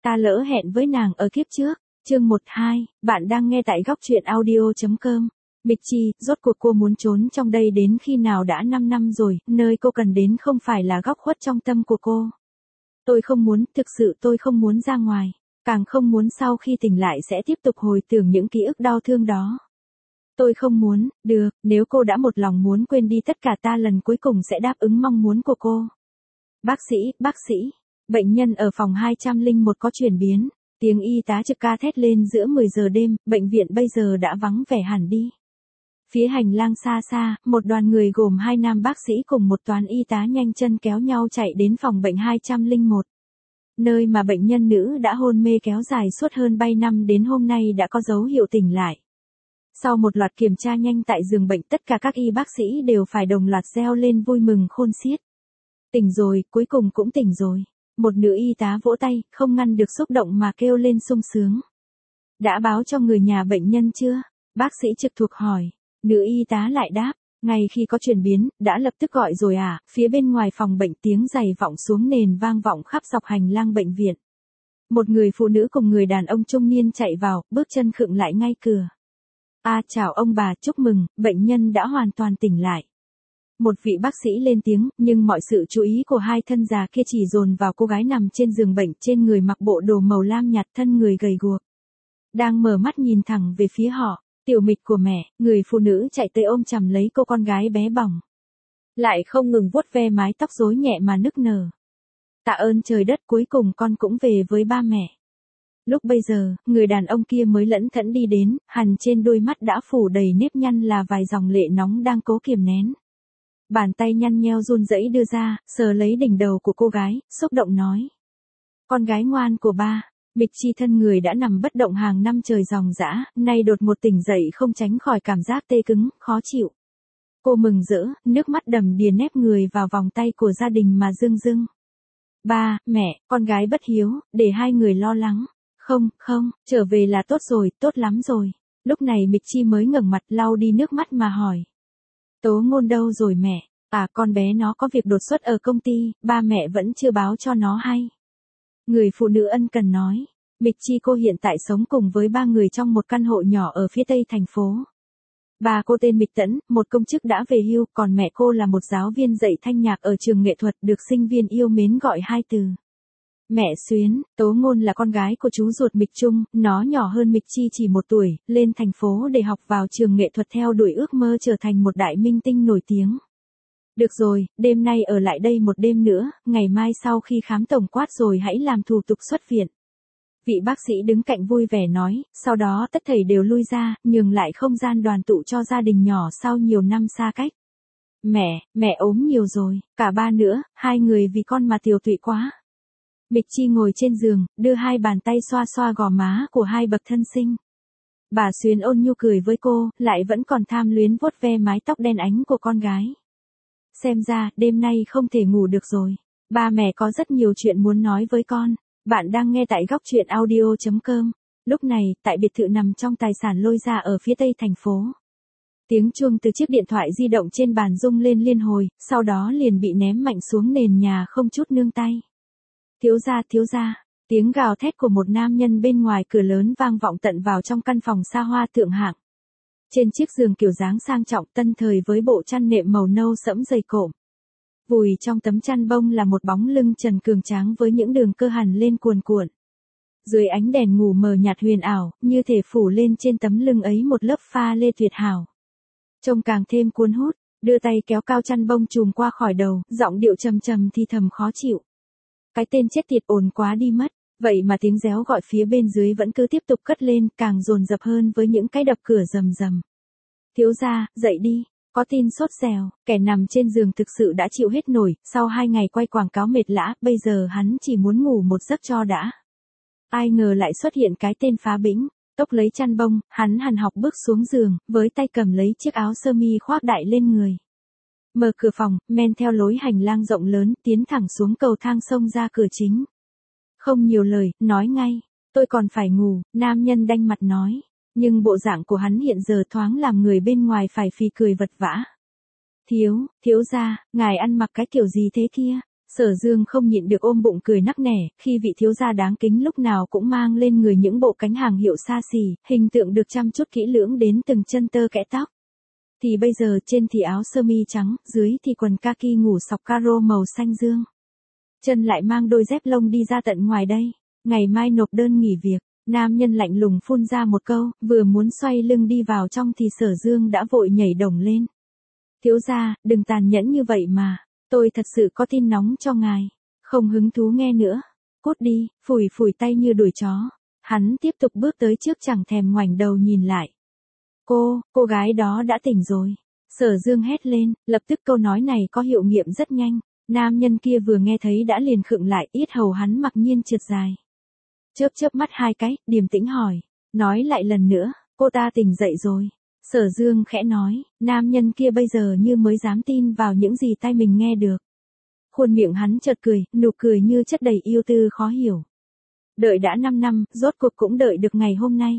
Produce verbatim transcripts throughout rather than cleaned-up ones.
Ta lỡ hẹn với nàng ở kiếp trước. Chương một hai, bạn đang nghe tại góc truyện audio.com. Mịch Chi, rốt cuộc cô muốn trốn trong đây đến khi nào đã năm năm rồi, nơi cô cần đến không phải là góc khuất trong tâm của cô. Tôi không muốn, thực sự tôi không muốn ra ngoài, càng không muốn sau khi tỉnh lại sẽ tiếp tục hồi tưởng những ký ức đau thương đó. Tôi không muốn, được, nếu cô đã một lòng muốn quên đi tất cả ta lần cuối cùng sẽ đáp ứng mong muốn của cô. Bác sĩ, bác sĩ, bệnh nhân ở phòng hai trăm lẻ một có chuyển biến, tiếng y tá trực ca thét lên giữa mười giờ đêm, bệnh viện bây giờ đã vắng vẻ hẳn đi. Phía hành lang xa xa, một đoàn người gồm hai nam bác sĩ cùng một toán y tá nhanh chân kéo nhau chạy đến phòng bệnh hai trăm lẻ một. Nơi mà bệnh nhân nữ đã hôn mê kéo dài suốt hơn ba năm đến hôm nay đã có dấu hiệu tỉnh lại. Sau một loạt kiểm tra nhanh tại giường bệnh, tất cả các y bác sĩ đều phải đồng loạt reo lên vui mừng khôn xiết. Tỉnh rồi, cuối cùng cũng tỉnh rồi. Một nữ y tá vỗ tay, không ngăn được xúc động mà kêu lên sung sướng. Đã báo cho người nhà bệnh nhân chưa? Bác sĩ trực thuộc hỏi. Nữ y tá lại đáp, ngay khi có chuyển biến, đã lập tức gọi rồi à? Phía bên ngoài phòng bệnh tiếng giày vọng xuống nền vang vọng khắp dọc hành lang bệnh viện. Một người phụ nữ cùng người đàn ông trung niên chạy vào, bước chân khựng lại ngay cửa. À chào ông bà, chúc mừng, bệnh nhân đã hoàn toàn tỉnh lại. Một vị bác sĩ lên tiếng, nhưng mọi sự chú ý của hai thân già kia chỉ dồn vào cô gái nằm trên giường bệnh, trên người mặc bộ đồ màu lam nhạt, thân người gầy guộc. Đang mở mắt nhìn thẳng về phía họ, tiểu Mịch của mẹ, người phụ nữ chạy tới ôm chầm lấy cô con gái bé bỏng. Lại không ngừng vuốt ve mái tóc rối nhẹ mà nức nở. Tạ ơn trời đất, cuối cùng con cũng về với ba mẹ. Lúc bây giờ, người đàn ông kia mới lẫn thẫn đi đến, hằn trên đôi mắt đã phủ đầy nếp nhăn là vài dòng lệ nóng đang cố kiềm nén. Bàn tay nhăn nheo run rẩy đưa ra, sờ lấy đỉnh đầu của cô gái, xúc động nói. Con gái ngoan của ba. Mịch Chi thân người đã nằm bất động hàng năm trời ròng rã, nay đột một tỉnh dậy không tránh khỏi cảm giác tê cứng, khó chịu. Cô mừng rỡ, nước mắt đầm đìa nép người vào vòng tay của gia đình mà rưng rưng. Ba, mẹ, con gái bất hiếu, để hai người lo lắng. Không, không, trở về là tốt rồi, tốt lắm rồi. Lúc này Mịch Chi mới ngẩng mặt lau đi nước mắt mà hỏi. Tố Ngôn đâu rồi mẹ? À, con bé nó có việc đột xuất ở công ty, ba mẹ vẫn chưa báo cho nó hay. Người phụ nữ ân cần nói. Mịch Chi cô hiện tại sống cùng với ba người trong một căn hộ nhỏ ở phía tây thành phố. Bà cô tên Mịch Tẫn, một công chức đã về hưu, còn mẹ cô là một giáo viên dạy thanh nhạc ở trường nghệ thuật, được sinh viên yêu mến gọi hai từ. Mẹ Xuyến, Tố Ngôn là con gái của chú ruột Mịch Trung, nó nhỏ hơn Mịch Chi chỉ một tuổi, lên thành phố để học vào trường nghệ thuật theo đuổi ước mơ trở thành một đại minh tinh nổi tiếng. Được rồi, đêm nay ở lại đây một đêm nữa, ngày mai sau khi khám tổng quát rồi hãy làm thủ tục xuất viện. Vị bác sĩ đứng cạnh vui vẻ nói, sau đó tất thảy đều lui ra, nhường lại không gian đoàn tụ cho gia đình nhỏ sau nhiều năm xa cách. Mẹ, mẹ ốm nhiều rồi, cả ba nữa, hai người vì con mà tiều tụy quá. Mịch Chi ngồi trên giường, đưa hai bàn tay xoa xoa gò má của hai bậc thân sinh. Bà Xuyến ôn nhu cười với cô, lại vẫn còn tham luyến vuốt ve mái tóc đen ánh của con gái. Xem ra, đêm nay không thể ngủ được rồi. Ba mẹ có rất nhiều chuyện muốn nói với con. Bạn đang nghe tại góc truyện audio.com. Lúc này, tại biệt thự nằm trong tài sản Lôi Gia ở phía tây thành phố. Tiếng chuông từ chiếc điện thoại di động trên bàn rung lên liên hồi, sau đó liền bị ném mạnh xuống nền nhà không chút nương tay. Thiếu gia, thiếu gia, tiếng gào thét của một nam nhân bên ngoài cửa lớn vang vọng tận vào trong căn phòng xa hoa thượng hạng. Trên chiếc giường kiểu dáng sang trọng tân thời với bộ chăn nệm màu nâu sẫm dày cộm. Vùi trong tấm chăn bông là một bóng lưng trần cường tráng với những đường cơ hằn lên cuồn cuộn. Dưới ánh đèn ngủ mờ nhạt huyền ảo, như thể phủ lên trên tấm lưng ấy một lớp pha lê tuyệt hảo. Trông càng thêm cuốn hút, đưa tay kéo cao chăn bông trùm qua khỏi đầu, giọng điệu trầm trầm thì thầm khó chịu. Cái tên chết tiệt ồn quá đi mất, vậy mà tiếng réo gọi phía bên dưới vẫn cứ tiếp tục cất lên, càng dồn dập hơn với những cái đập cửa rầm rầm. Thiếu gia, dậy đi. Có tin sốt dẻo, kẻ nằm trên giường thực sự đã chịu hết nổi, sau hai ngày quay quảng cáo mệt lã, bây giờ hắn chỉ muốn ngủ một giấc cho đã. Ai ngờ lại xuất hiện cái tên phá bĩnh, tốc lấy chăn bông, hắn hằn học bước xuống giường, với tay cầm lấy chiếc áo sơ mi khoác đại lên người. Mở cửa phòng, men theo lối hành lang rộng lớn, tiến thẳng xuống cầu thang xông ra cửa chính. Không nhiều lời, nói ngay, tôi còn phải ngủ, nam nhân đanh mặt nói. Nhưng bộ dạng của hắn hiện giờ thoáng làm người bên ngoài phải phì cười vật vã. Thiếu, thiếu gia, ngài ăn mặc cái kiểu gì thế kia? Sở Dương không nhịn được ôm bụng cười nắc nẻ, khi vị thiếu gia đáng kính lúc nào cũng mang lên người những bộ cánh hàng hiệu xa xỉ, hình tượng được chăm chút kỹ lưỡng đến từng chân tơ kẽ tóc. Thì bây giờ trên thì áo sơ mi trắng, dưới thì quần kaki ngủ sọc caro màu xanh dương. Chân lại mang đôi dép lông đi ra tận ngoài đây, ngày mai nộp đơn nghỉ việc. Nam nhân lạnh lùng phun ra một câu, vừa muốn xoay lưng đi vào trong thì Sở Dương đã vội nhảy đồng lên. Thiếu gia, đừng tàn nhẫn như vậy mà, tôi thật sự có tin nóng cho ngài, không hứng thú nghe nữa. Cút đi, phủi phủi tay như đuổi chó. Hắn tiếp tục bước tới trước chẳng thèm ngoảnh đầu nhìn lại. Cô, cô gái đó đã tỉnh rồi. Sở Dương hét lên, lập tức câu nói này có hiệu nghiệm rất nhanh. Nam nhân kia vừa nghe thấy đã liền khựng lại, yết hầu hắn mặc nhiên trượt dài. Chớp chớp mắt hai cái, điềm tĩnh hỏi. Nói lại lần nữa, cô ta tỉnh dậy rồi. Sở Dương khẽ nói, nam nhân kia bây giờ như mới dám tin vào những gì tai mình nghe được. Khuôn miệng hắn chợt cười, nụ cười như chất đầy yêu tư khó hiểu. Đợi đã năm năm, rốt cuộc cũng đợi được ngày hôm nay.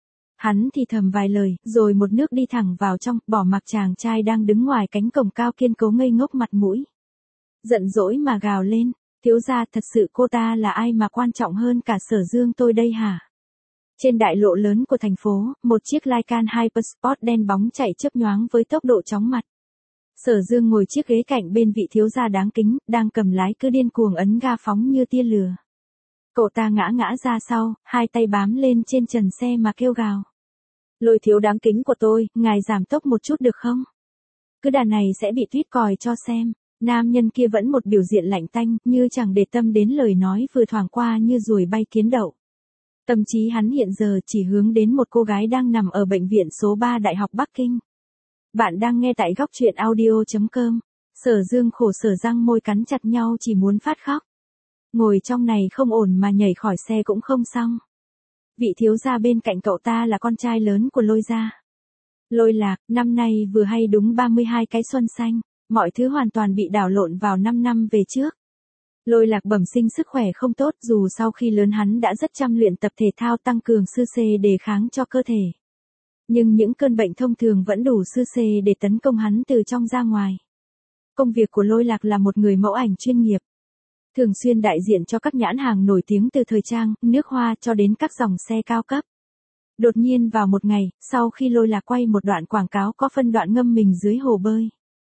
Hắn thì thầm vài lời, rồi một nước đi thẳng vào trong, bỏ mặc chàng trai đang đứng ngoài cánh cổng cao kiên cố ngây ngốc mặt mũi. Giận dỗi mà gào lên, thiếu gia, thật sự cô ta là ai mà quan trọng hơn cả Sở Dương tôi đây hả? Trên đại lộ lớn của thành phố, một chiếc Lycan Hypersport đen bóng chạy chớp nhoáng với tốc độ chóng mặt. Sở Dương ngồi chiếc ghế cạnh bên vị thiếu gia đáng kính, đang cầm lái cứ điên cuồng ấn ga phóng như tia lửa. Cậu ta ngã ngã ra sau, hai tay bám lên trên trần xe mà kêu gào. Lôi thiếu đáng kính của tôi, ngài giảm tốc một chút được không? Cứ đà này sẽ bị tuyết còi cho xem. Nam nhân kia vẫn một biểu diện lạnh tanh, như chẳng để tâm đến lời nói vừa thoảng qua như ruồi bay kiến đậu. Tâm trí hắn hiện giờ chỉ hướng đến một cô gái đang nằm ở bệnh viện số ba Đại học Bắc Kinh. Bạn đang nghe tại góc truyện audio chấm com. Sở Dương khổ sở răng môi cắn chặt nhau chỉ muốn phát khóc. Ngồi trong này không ổn mà nhảy khỏi xe cũng không xong. Vị thiếu gia bên cạnh cậu ta là con trai lớn của Lôi gia. Lôi Lạc, năm nay vừa hay đúng ba mươi hai cái xuân xanh, mọi thứ hoàn toàn bị đảo lộn vào năm năm về trước. Lôi Lạc bẩm sinh sức khỏe không tốt, dù sau khi lớn hắn đã rất chăm luyện tập thể thao tăng cường sư xê đề kháng cho cơ thể. Nhưng những cơn bệnh thông thường vẫn đủ sư xê để tấn công hắn từ trong ra ngoài. Công việc của Lôi Lạc là một người mẫu ảnh chuyên nghiệp. Thường xuyên đại diện cho các nhãn hàng nổi tiếng từ thời trang, nước hoa cho đến các dòng xe cao cấp. Đột nhiên vào một ngày, sau khi Lôi Lạc quay một đoạn quảng cáo có phân đoạn ngâm mình dưới hồ bơi.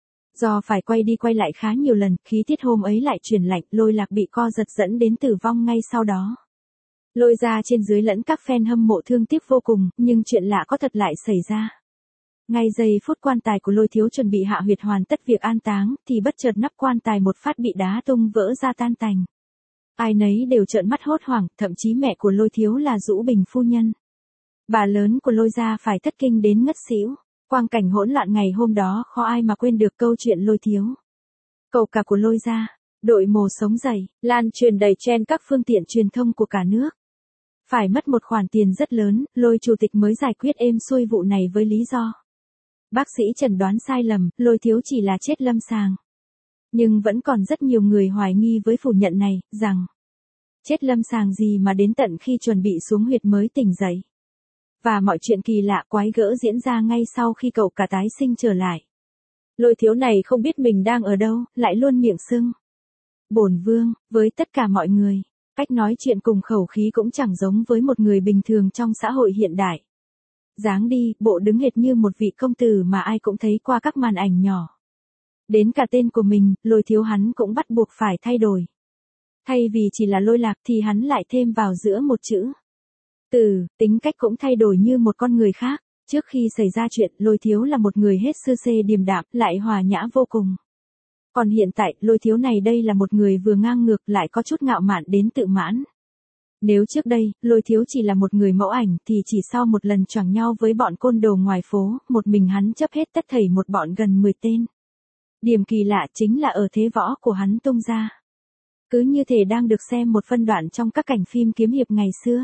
Do phải quay đi quay lại khá nhiều lần, khí tiết hôm ấy lại chuyển lạnh, Lôi Lạc bị co giật dẫn đến tử vong ngay sau đó. Lôi ra trên dưới lẫn các fan hâm mộ thương tiếc vô cùng, nhưng chuyện lạ có thật lại xảy ra. Ngay giây phút quan tài của Lôi thiếu chuẩn bị hạ huyệt hoàn tất việc an táng, thì bất chợt nắp quan tài một phát bị đá tung vỡ ra tan tành. Ai nấy đều trợn mắt hốt hoảng, thậm chí mẹ của Lôi thiếu là Dũ Bình phu nhân. Bà lớn của Lôi gia phải thất kinh đến ngất xỉu. Quang cảnh hỗn loạn ngày hôm đó khó ai mà quên được câu chuyện Lôi thiếu. Cậu cả của Lôi gia, đội mồ sống dậy, lan truyền đầy trên các phương tiện truyền thông của cả nước. Phải mất một khoản tiền rất lớn, Lôi chủ tịch mới giải quyết êm xuôi vụ này với lý do. Bác sĩ chẩn đoán sai lầm, Lôi thiếu chỉ là chết lâm sàng. Nhưng vẫn còn rất nhiều người hoài nghi với phủ nhận này, rằng chết lâm sàng gì mà đến tận khi chuẩn bị xuống huyệt mới tỉnh dậy. Và mọi chuyện kỳ lạ quái gỡ diễn ra ngay sau khi cậu cả tái sinh trở lại. Lôi thiếu này không biết mình đang ở đâu, lại luôn miệng sưng. Bổn vương, với tất cả mọi người, cách nói chuyện cùng khẩu khí cũng chẳng giống với một người bình thường trong xã hội hiện đại. Dáng đi, bộ đứng hệt như một vị công tử mà ai cũng thấy qua các màn ảnh nhỏ. Đến cả tên của mình, Lôi thiếu hắn cũng bắt buộc phải thay đổi. Thay vì chỉ là Lôi Lạc thì hắn lại thêm vào giữa một chữ. Từ, tính cách cũng thay đổi như một con người khác. Trước khi xảy ra chuyện, Lôi thiếu là một người hết sư xê điềm đạm, lại hòa nhã vô cùng. Còn hiện tại, Lôi thiếu này đây là một người vừa ngang ngược lại có chút ngạo mạn đến tự mãn. Nếu trước đây, Lôi thiếu chỉ là một người mẫu ảnh thì chỉ sau một lần choảng nhau với bọn côn đồ ngoài phố, một mình hắn chấp hết tất thảy một bọn gần mười tên. Điểm kỳ lạ chính là ở thế võ của hắn tung ra. Cứ như thể đang được xem một phân đoạn trong các cảnh phim kiếm hiệp ngày xưa.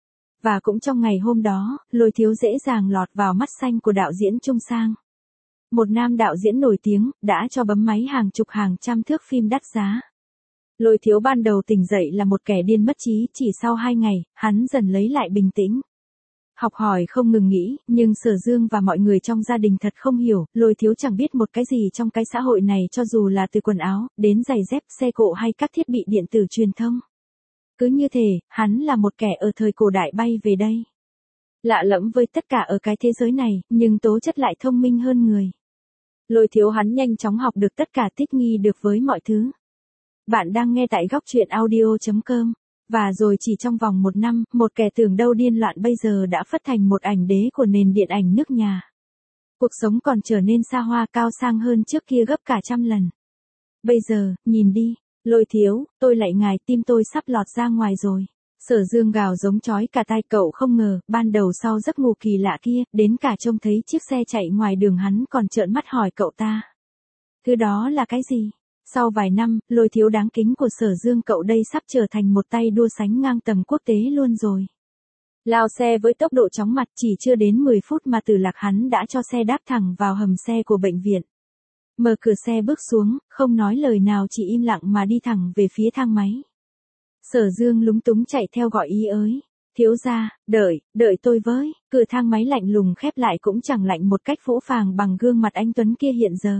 Và cũng trong ngày hôm đó, Lôi thiếu dễ dàng lọt vào mắt xanh của đạo diễn Trung Sang. Một nam đạo diễn nổi tiếng, đã cho bấm máy hàng chục hàng trăm thước phim đắt giá. Lôi thiếu ban đầu tỉnh dậy là một kẻ điên mất trí, chỉ sau hai ngày, hắn dần lấy lại bình tĩnh. học hỏi không ngừng nghĩ, nhưng Sở Dương và mọi người trong gia đình thật không hiểu, Lôi Thiếu chẳng biết một cái gì trong cái xã hội này, cho dù là từ quần áo, đến giày dép, xe cộ hay các thiết bị điện tử truyền thông. Cứ như thể, hắn là một kẻ ở thời cổ đại bay về đây. Lạ lẫm với tất cả ở cái thế giới này, nhưng tố chất lại thông minh hơn người. Lôi Thiếu hắn nhanh chóng học được tất cả, thích nghi được với mọi thứ. Bạn đang nghe tại góc truyện audio chấm com. Và rồi chỉ trong vòng một năm, một kẻ tưởng đâu điên loạn bây giờ đã phất thành một ảnh đế của nền điện ảnh nước nhà. Cuộc sống còn trở nên xa hoa cao sang hơn trước kia gấp cả trăm lần. Bây giờ, nhìn đi, Lôi Thiếu, tôi lạy ngài, tim tôi sắp lọt ra ngoài rồi. Sở Dương gào giống chói cả tai, cậu không ngờ, ban đầu sau giấc ngủ kỳ lạ kia, đến cả trông thấy chiếc xe chạy ngoài đường hắn còn trợn mắt hỏi cậu ta. Thứ đó là cái gì? Sau vài năm, Lôi Thiếu đáng kính của Sở Dương cậu đây sắp trở thành một tay đua sánh ngang tầm quốc tế luôn rồi. Lao xe với tốc độ chóng mặt, chỉ chưa đến mười phút mà Tử Lạc hắn đã cho xe đáp thẳng vào hầm xe của bệnh viện. Mở cửa xe bước xuống, không nói lời nào, chỉ im lặng mà đi thẳng về phía thang máy. Sở Dương lúng túng chạy theo gọi ý ới. Thiếu gia, đợi, đợi tôi với. Cửa thang máy lạnh lùng khép lại cũng chẳng lạnh một cách phũ phàng bằng gương mặt anh Tuấn kia hiện giờ.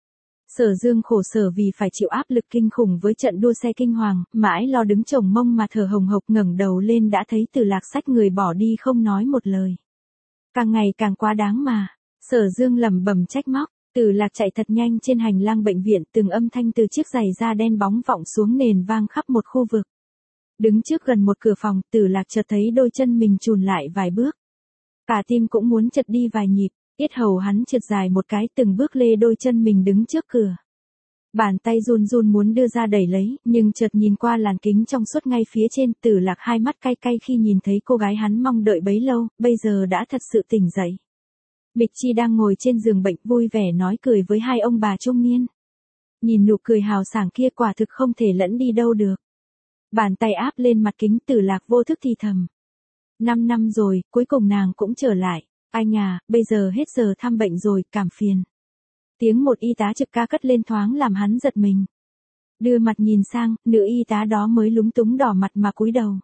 Sở Dương khổ sở vì phải chịu áp lực kinh khủng với trận đua xe kinh hoàng, mãi lo đứng chồng mông mà thở hồng hộc, ngẩng đầu lên đã thấy Tử Lạc xách người bỏ đi không nói một lời. Càng ngày càng quá đáng mà. Sở Dương lẩm bẩm trách móc. Tử Lạc chạy thật nhanh trên hành lang bệnh viện, từng âm thanh từ chiếc giày da đen bóng vọng xuống nền vang khắp một khu vực. Đứng trước gần một cửa phòng, Tử Lạc chợt thấy đôi chân mình chùn lại vài bước. Cả tim cũng muốn chật đi vài nhịp, yết hầu hắn trượt dài một cái, từng bước lê đôi chân mình đứng trước cửa. Bàn tay run run muốn đưa ra đẩy lấy, nhưng chợt nhìn qua làn kính trong suốt ngay phía trên, Tử Lạc hai mắt cay cay khi nhìn thấy cô gái hắn mong đợi bấy lâu, bây giờ đã thật sự tỉnh dậy. Mịch Chi đang ngồi trên giường bệnh vui vẻ nói cười với hai ông bà trung niên. Nhìn nụ cười hào sảng kia quả thực không thể lẫn đi đâu được. Bàn tay áp lên mặt kính, Tử Lạc vô thức thì thầm. Năm năm rồi, cuối cùng nàng cũng trở lại. Anh à, bây giờ hết giờ thăm bệnh rồi, cảm phiền. Tiếng một y tá trực ca cất lên thoáng làm hắn giật mình. Đưa mặt nhìn sang, nữ y tá đó mới lúng túng đỏ mặt mà cúi đầu.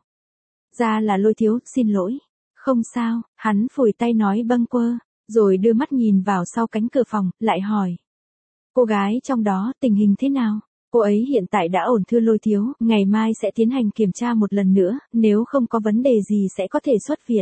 Ra là Lôi Thiếu, xin lỗi. Không sao, hắn phủi tay nói bâng quơ, rồi đưa mắt nhìn vào sau cánh cửa phòng, lại hỏi. Cô gái trong đó, tình hình thế nào? Cô ấy hiện tại đã ổn thưa Lôi Thiếu, ngày mai sẽ tiến hành kiểm tra một lần nữa, nếu không có vấn đề gì sẽ có thể xuất viện.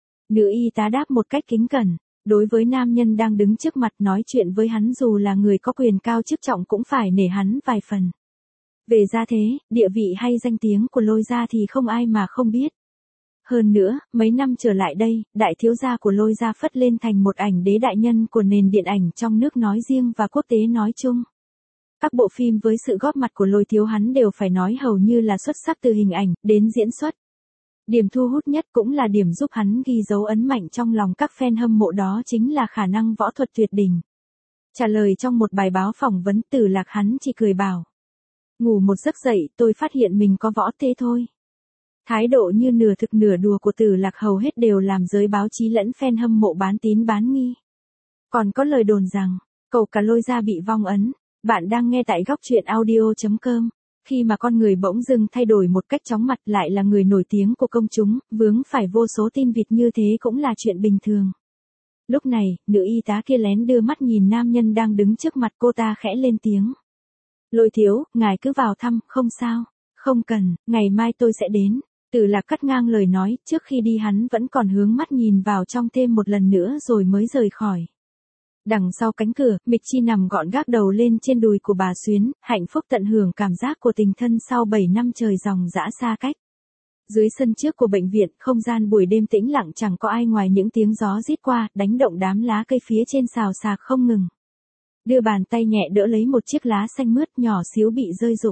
Nữ y tá đáp một cách kính cẩn, đối với nam nhân đang đứng trước mặt nói chuyện với hắn dù là người có quyền cao chức trọng cũng phải nể hắn vài phần. Về gia thế, địa vị hay danh tiếng của Lôi gia thì không ai mà không biết. Hơn nữa, mấy năm trở lại đây, đại thiếu gia của Lôi gia phất lên thành một ảnh đế đại nhân của nền điện ảnh trong nước nói riêng và quốc tế nói chung. Các bộ phim với sự góp mặt của Lôi Thiếu hắn đều phải nói hầu như là xuất sắc từ hình ảnh đến diễn xuất. Điểm thu hút nhất cũng là điểm giúp hắn ghi dấu ấn mạnh trong lòng các fan hâm mộ, đó chính là khả năng võ thuật tuyệt đỉnh. Trả lời trong một bài báo phỏng vấn, Tử Lạc hắn chỉ cười bảo. Ngủ một giấc dậy tôi phát hiện mình có võ thế thôi. Thái độ như nửa thực nửa đùa của Tử Lạc hầu hết đều làm giới báo chí lẫn fan hâm mộ bán tín bán nghi. Còn có lời đồn rằng, cậu cả Lôi gia bị vong ấn. Bạn đang nghe tại góc truyện audio chấm com. Khi mà con người bỗng dưng thay đổi một cách chóng mặt, lại là người nổi tiếng của công chúng, vướng phải vô số tin vịt như thế cũng là chuyện bình thường. Lúc này, nữ y tá kia lén đưa mắt nhìn nam nhân đang đứng trước mặt, cô ta khẽ lên tiếng. Lôi Thiếu, ngài cứ vào thăm, không sao. Không cần, ngày mai tôi sẽ đến. Tử Lạc cắt ngang lời nói, trước khi đi hắn vẫn còn hướng mắt nhìn vào trong thêm một lần nữa rồi mới rời khỏi. Đằng sau cánh cửa, Mịch Chi nằm gọn gác đầu lên trên đùi của bà Xuyến, hạnh phúc tận hưởng cảm giác của tình thân sau bảy năm trời dòng dã xa cách. Dưới sân trước của bệnh viện, không gian buổi đêm tĩnh lặng, chẳng có ai ngoài những tiếng gió rít qua, đánh động đám lá cây phía trên xào xạc không ngừng. Đưa bàn tay nhẹ đỡ lấy một chiếc lá xanh mướt nhỏ xíu bị rơi rụng.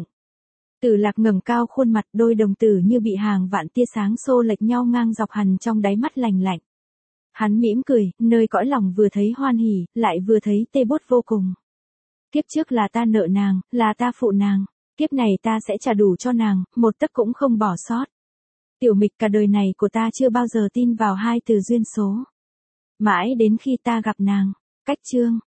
Tử Lạc ngẩng cao khuôn mặt, đôi đồng tử như bị hàng vạn tia sáng xô lệch nhau ngang dọc hằn trong đáy mắt lành lạnh. Hắn mỉm cười, nơi cõi lòng vừa thấy hoan hỉ, lại vừa thấy tê bút vô cùng. Kiếp trước là ta nợ nàng, là ta phụ nàng. Kiếp này ta sẽ trả đủ cho nàng, một tấc cũng không bỏ sót. Tiểu Mịch, cả đời này của ta chưa bao giờ tin vào hai từ duyên số. Mãi đến khi ta gặp nàng. Cách chương.